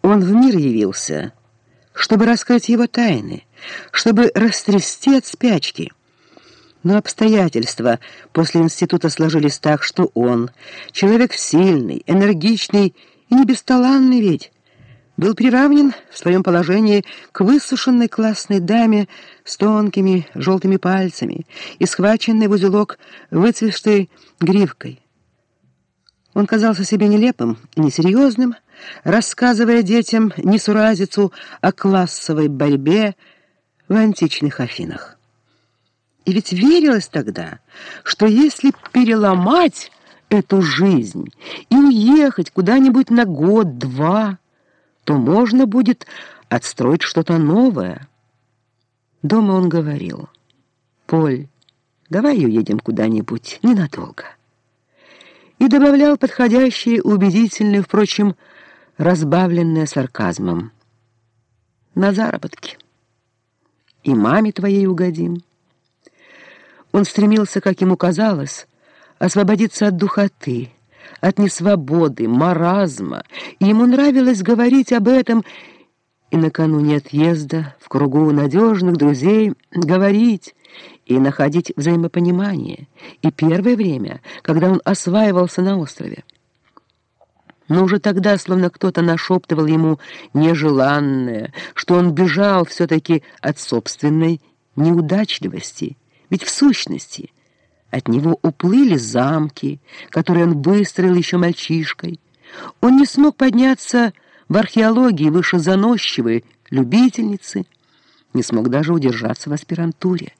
Он в мир явился, чтобы раскрыть его тайны, чтобы растрясти от спячки. Но обстоятельства после института сложились так, что он, человек сильный, энергичный и не бесталанный ведь, был приравнен в своем положении к высушенной классной даме с тонкими желтыми пальцами и схваченной в узелок выцветшей гривкой. Он казался себе нелепым и несерьезным, рассказывая детям несуразицу о классовой борьбе в античных Афинах. И ведь верилось тогда, что если переломать эту жизнь и уехать куда-нибудь на год-два, то можно будет отстроить что-то новое. Дома он говорил: «Поль, давай уедем куда-нибудь ненадолго». И добавлял подходящие, убедительные, впрочем, разбавленные сарказмом: «На заработки. И маме твоей угодим». Он стремился, как ему казалось, освободиться от духоты, от несвободы, маразма, и ему нравилось говорить об этом и накануне отъезда в кругу надежных друзей говорить и находить взаимопонимание, и первое время, когда он осваивался на острове. Но уже тогда словно кто-то нашептывал ему нежеланное, что он бежал все-таки от собственной неудачливости, ведь в сущности от него уплыли замки, которые он выстроил еще мальчишкой. Он не смог подняться в археологии выше заносчивой любительницы, не смог даже удержаться в аспирантуре.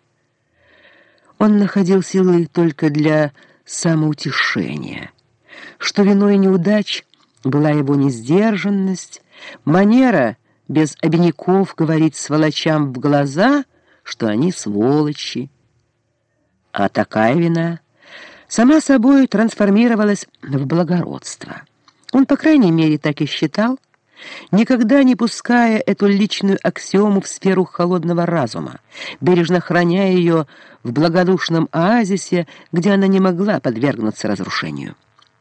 Он находил силы только для самоутешения, что виной неудач была его несдержанность, манера без обиняков говорить сволочам в глаза, что они сволочи. А такая вина сама собой трансформировалась в благородство. Он, по крайней мере, так и считал, никогда не пуская эту личную аксиому в сферу холодного разума, бережно храня ее в благодушном оазисе, где она не могла подвергнуться разрушению.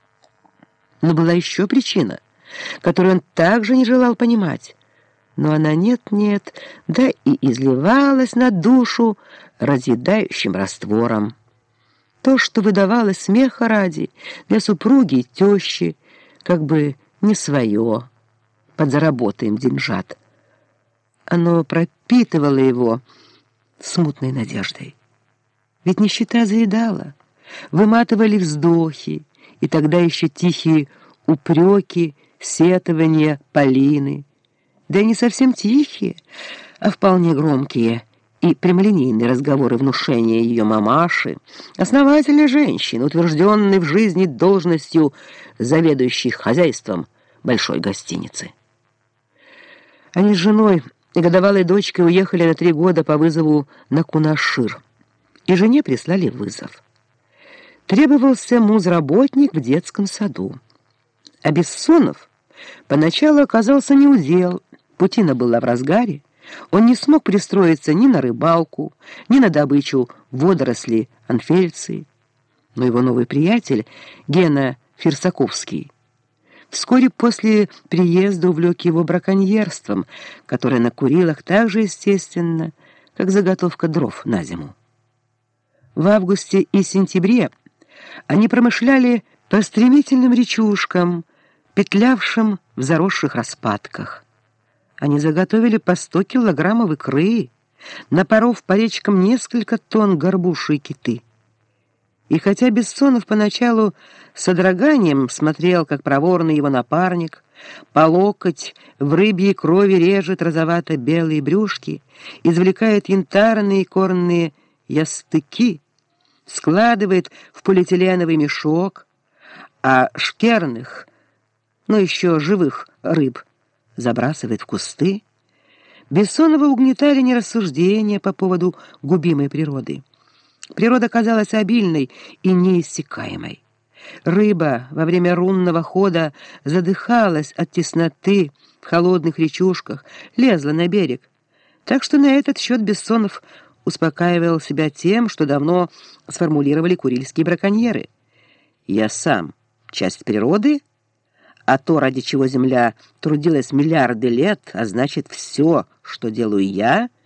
Но была еще причина, которую он также не желал понимать, но она нет-нет, да и изливалась на душу разъедающим раствором. То, что выдавалось смеха ради для супруги и тещи, как бы не свое, подзаработаем деньжат. Оно пропитывало его смутной надеждой. Ведь нищета заедала, выматывали вздохи, и тогда еще тихие упреки, сетования Полины, да и не совсем тихие, а вполне громкие и прямолинейные разговоры внушения ее мамаши, основательной женщины, утвержденной в жизни должностью заведующей хозяйством большой гостиницы. Они с женой и годовалой дочкой уехали на 3 года по вызову на Кунашир, и жене прислали вызов. Требовался музработник в детском саду. А Бессонов поначалу оказался неудел, путина была в разгаре, он не смог пристроиться ни на рыбалку, ни на добычу водорослей анфельции. Но его новый приятель, Гена Фирсаковский, вскоре после приезда увлек его браконьерством, которое на Курилах так же естественно, как заготовка дров на зиму. В августе и сентябре они промышляли по стремительным речушкам, петлявшим в заросших распадках. Они заготовили по 100 килограммов икры, напоров по речкам несколько тонн горбуши и киты. И хотя Бессонов поначалу с содроганием смотрел, как проворный его напарник по локоть в рыбьей крови режет розовато-белые брюшки, извлекает янтарные коренные ястыки, складывает в полиэтиленовый мешок, а шкерных, но еще живых рыб забрасывает в кусты, Бессонова угнетали не рассуждения по поводу губимой природы. Природа казалась обильной и неиссякаемой. Рыба во время рунного хода задыхалась от тесноты в холодных речушках, лезла на берег. Так что на этот счет Бессонов успокаивал себя тем, что давно сформулировали курильские браконьеры. «Я сам часть природы, а то, ради чего Земля трудилась миллиарды лет, а значит, все, что делаю я —